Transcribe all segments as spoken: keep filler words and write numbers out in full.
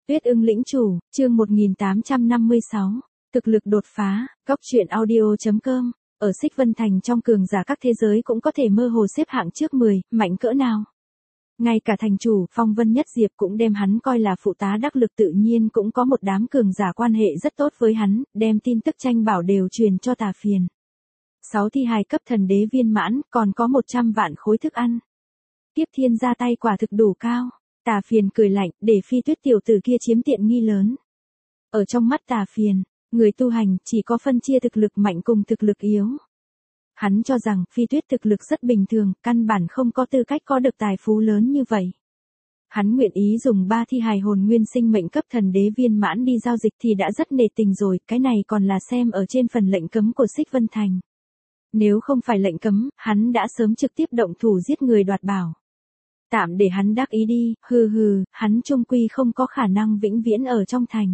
Tuyết ưng lĩnh chủ, chương một nghìn tám trăm năm mươi sáu. Thực lực đột phá, góc truyện audio chấm com. Ở Xích Vân Thành trong cường giả các thế giới cũng có thể mơ hồ xếp hạng trước mười, mạnh cỡ nào. Ngay cả thành chủ, Phong Vân Nhất Diệp cũng đem hắn coi là phụ tá đắc lực, tự nhiên cũng có một đám cường giả quan hệ rất tốt với hắn, đem tin tức tranh bảo đều truyền cho Tà Phiền. Sáu thi hài cấp thần đế viên mãn, còn có một trăm vạn khối thức ăn. Tiếp Thiên ra tay quả thực đủ cao. Tà Phiền cười lạnh, để Phi Tuyết tiểu tử kia chiếm tiện nghi lớn. Ở trong mắt Tà Phiền, người tu hành chỉ có phân chia thực lực mạnh cùng thực lực yếu. Hắn cho rằng Phi Tuyết thực lực rất bình thường, căn bản không có tư cách có được tài phú lớn như vậy. Hắn nguyện ý dùng ba thi hài hồn nguyên sinh mệnh cấp thần đế viên mãn đi giao dịch thì đã rất nề tình rồi, cái này còn là xem ở trên phần lệnh cấm của Xích Vân Thành. Nếu không phải lệnh cấm, hắn đã sớm trực tiếp động thủ giết người đoạt bảo. Tạm để hắn đắc ý đi, hừ hừ, hắn chung quy không có khả năng vĩnh viễn ở trong thành.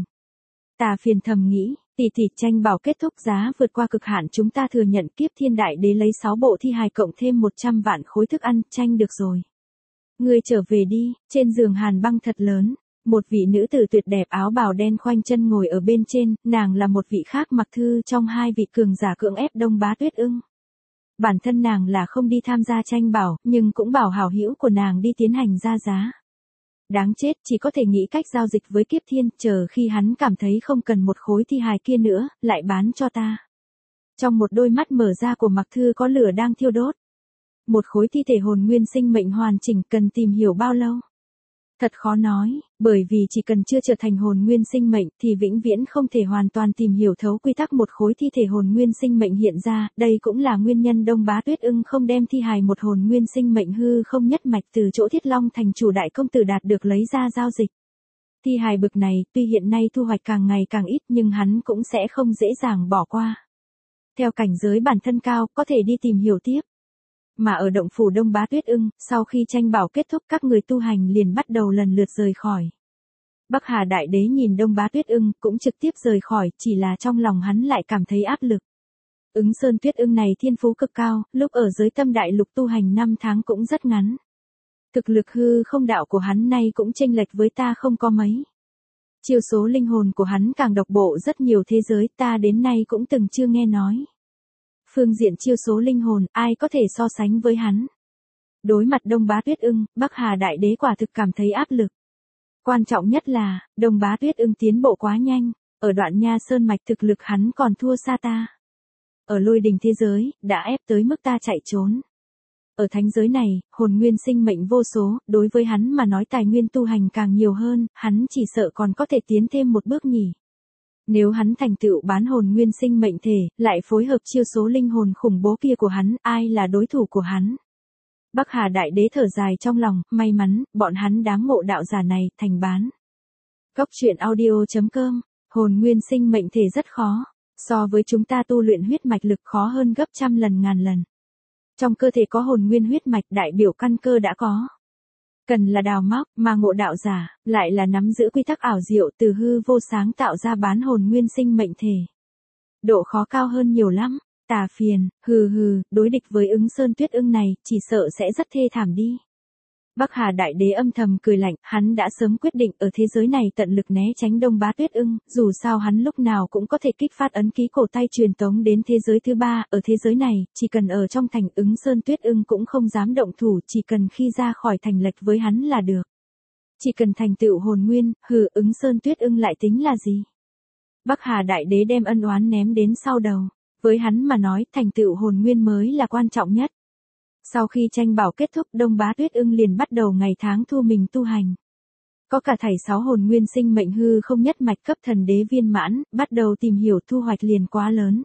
Tà Phiền thầm nghĩ, tỷ tỷ tranh bảo kết thúc giá vượt qua cực hạn, chúng ta thừa nhận Kiếp Thiên Đại Đế lấy sáu bộ thi hài cộng thêm một trăm vạn khối thức ăn, tranh được rồi. Ngươi trở về đi. Trên giường hàn băng thật lớn, một vị nữ tử tuyệt đẹp áo bào đen khoanh chân ngồi ở bên trên, nàng là một vị khác Mặc Thư trong hai vị cường giả cưỡng ép Đông Bá Tuyết ưng. Bản thân nàng là không đi tham gia tranh bảo, nhưng cũng bảo hảo hữu của nàng đi tiến hành ra giá. Đáng chết, chỉ có thể nghĩ cách giao dịch với Kiếp Thiên, chờ khi hắn cảm thấy không cần một khối thi hài kia nữa, lại bán cho ta. Trong một đôi mắt mở ra của Mặc Thư có lửa đang thiêu đốt. Một khối thi thể hồn nguyên sinh mệnh hoàn chỉnh cần tìm hiểu bao lâu? Thật khó nói, bởi vì chỉ cần chưa trở thành hồn nguyên sinh mệnh thì vĩnh viễn không thể hoàn toàn tìm hiểu thấu quy tắc một khối thi thể hồn nguyên sinh mệnh hiện ra, đây cũng là nguyên nhân Đông Bá Tuyết ưng không đem thi hài một hồn nguyên sinh mệnh hư không nhất mạch từ chỗ Thiết Long thành chủ đại công tử đạt được lấy ra giao dịch. Thi hài bực này tuy hiện nay thu hoạch càng ngày càng ít nhưng hắn cũng sẽ không dễ dàng bỏ qua. Theo cảnh giới bản thân cao, có thể đi tìm hiểu tiếp. Mà ở động phủ Đông Bá Tuyết ưng, sau khi tranh bảo kết thúc các người tu hành liền bắt đầu lần lượt rời khỏi. Bắc Hà Đại Đế nhìn Đông Bá Tuyết ưng cũng trực tiếp rời khỏi, chỉ là trong lòng hắn lại cảm thấy áp lực. Ứng Sơn Tuyết ưng này thiên phú cực cao, lúc ở giới tâm đại lục tu hành năm tháng cũng rất ngắn. Thực lực hư không đạo của hắn nay cũng chênh lệch với ta không có mấy. Chiêu số linh hồn của hắn càng độc bộ rất nhiều thế giới ta đến nay cũng từng chưa nghe nói. Phương diện chiêu số linh hồn, ai có thể so sánh với hắn. Đối mặt Đông Bá Tuyết ưng, Bắc Hà Đại Đế quả thực cảm thấy áp lực. Quan trọng nhất là, Đông Bá Tuyết ưng tiến bộ quá nhanh, ở đoạn Nha Sơn mạch thực lực hắn còn thua xa ta. Ở lôi đình thế giới, đã ép tới mức ta chạy trốn. Ở thánh giới này, hồn nguyên sinh mệnh vô số, đối với hắn mà nói tài nguyên tu hành càng nhiều hơn, hắn chỉ sợ còn có thể tiến thêm một bước nhỉ. Nếu hắn thành tựu bán hồn nguyên sinh mệnh thể, lại phối hợp chiêu số linh hồn khủng bố kia của hắn, ai là đối thủ của hắn? Bắc Hà Đại Đế thở dài trong lòng, may mắn, bọn hắn đám ngộ đạo giả này, thành bán. Góc truyện audio chấm com, hồn nguyên sinh mệnh thể rất khó, so với chúng ta tu luyện huyết mạch lực khó hơn gấp trăm lần ngàn lần. Trong cơ thể có hồn nguyên huyết mạch đại biểu căn cơ đã có. Cần là đào móc, mà ngộ đạo giả, lại là nắm giữ quy tắc ảo diệu từ hư vô sáng tạo ra bán hồn nguyên sinh mệnh thể. Độ khó cao hơn nhiều lắm. Tà Phiền, hừ hừ, đối địch với Ứng Sơn Tuyết ưng này, chỉ sợ sẽ rất thê thảm đi. Bắc Hà Đại Đế âm thầm cười lạnh, hắn đã sớm quyết định ở thế giới này tận lực né tránh Đông Bá Tuyết ưng, dù sao hắn lúc nào cũng có thể kích phát ấn ký cổ tay truyền tống đến thế giới thứ ba, ở thế giới này, chỉ cần ở trong thành Ứng Sơn Tuyết ưng cũng không dám động thủ, chỉ cần khi ra khỏi thành lệch với hắn là được. Chỉ cần thành tựu hồn nguyên, hừ, Ứng Sơn Tuyết ưng lại tính là gì? Bắc Hà Đại Đế đem ân oán ném đến sau đầu, với hắn mà nói, thành tựu hồn nguyên mới là quan trọng nhất. Sau khi tranh bảo kết thúc, Đông Bá Tuyết ưng liền bắt đầu ngày tháng thu mình tu hành. Có cả thảy sáu hồn nguyên sinh mệnh hư không nhất mạch cấp thần đế viên mãn, bắt đầu tìm hiểu thu hoạch liền quá lớn.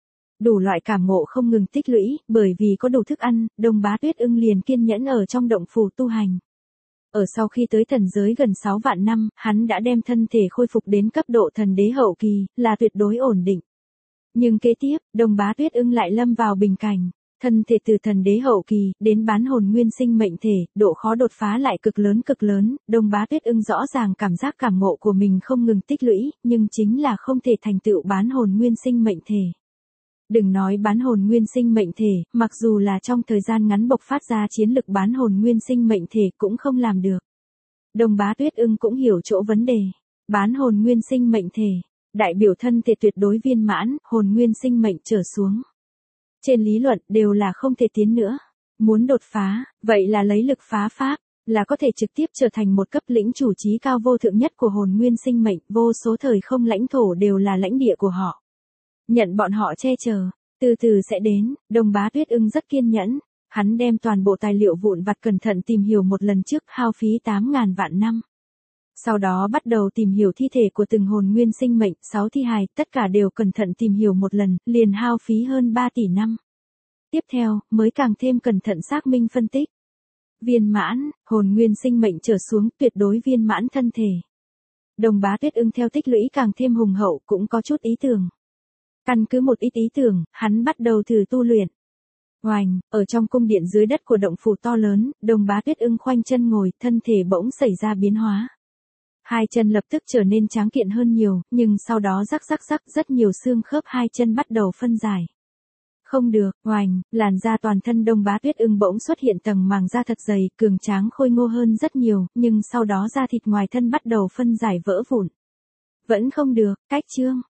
Đủ loại cảm ngộ không ngừng tích lũy, bởi vì có đủ thức ăn, Đông Bá Tuyết ưng liền kiên nhẫn ở trong động phủ tu hành. Ở sau khi tới thần giới gần sáu vạn năm, hắn đã đem thân thể khôi phục đến cấp độ thần đế hậu kỳ, là tuyệt đối ổn định. Nhưng kế tiếp, Đông Bá Tuyết ưng lại lâm vào bình cảnh. Thân thể từ thần đế hậu kỳ đến bán hồn nguyên sinh mệnh thể, độ khó đột phá lại cực lớn cực lớn, Đông Bá Tuyết ưng rõ ràng cảm giác cảm ngộ của mình không ngừng tích lũy, nhưng chính là không thể thành tựu bán hồn nguyên sinh mệnh thể. Đừng nói bán hồn nguyên sinh mệnh thể, mặc dù là trong thời gian ngắn bộc phát ra chiến lực bán hồn nguyên sinh mệnh thể cũng không làm được. Đông Bá Tuyết ưng cũng hiểu chỗ vấn đề. Bán hồn nguyên sinh mệnh thể, đại biểu thân thể tuyệt đối viên mãn, hồn nguyên sinh mệnh trở xuống. Trên lý luận đều là không thể tiến nữa. Muốn đột phá, vậy là lấy lực phá pháp, là có thể trực tiếp trở thành một cấp lĩnh chủ trí cao vô thượng nhất của hồn nguyên sinh mệnh, vô số thời không lãnh thổ đều là lãnh địa của họ. Nhận bọn họ che chở, từ từ sẽ đến. Đồng Bá Tuyết Ưng rất kiên nhẫn, hắn đem toàn bộ tài liệu vụn vặt cẩn thận tìm hiểu một lần trước, hao phí tám ngàn vạn năm. Sau đó bắt đầu tìm hiểu thi thể của từng hồn nguyên sinh mệnh, sáu thi hài, tất cả đều cẩn thận tìm hiểu một lần, liền hao phí hơn ba tỷ năm. Tiếp theo, mới càng thêm cẩn thận xác minh phân tích. Viên mãn, hồn nguyên sinh mệnh trở xuống, tuyệt đối viên mãn thân thể. Đồng Bá Tuyết Ưng theo tích lũy càng thêm hùng hậu, cũng có chút ý tưởng. Căn cứ một ít ý tưởng, hắn bắt đầu thử tu luyện. Oành, ở trong cung điện dưới đất của động phủ to lớn, Đồng Bá Tuyết Ưng khoanh chân ngồi, thân thể bỗng xảy ra biến hóa. Hai chân lập tức trở nên tráng kiện hơn nhiều, nhưng sau đó rắc rắc rắc rất nhiều xương khớp hai chân bắt đầu phân giải. Không được, oành, làn da toàn thân Đồng Bá Tuyết Ưng bỗng xuất hiện tầng màng da thật dày, cường tráng khôi ngô hơn rất nhiều, nhưng sau đó da thịt ngoài thân bắt đầu phân giải vỡ vụn. Vẫn không được, cách chương.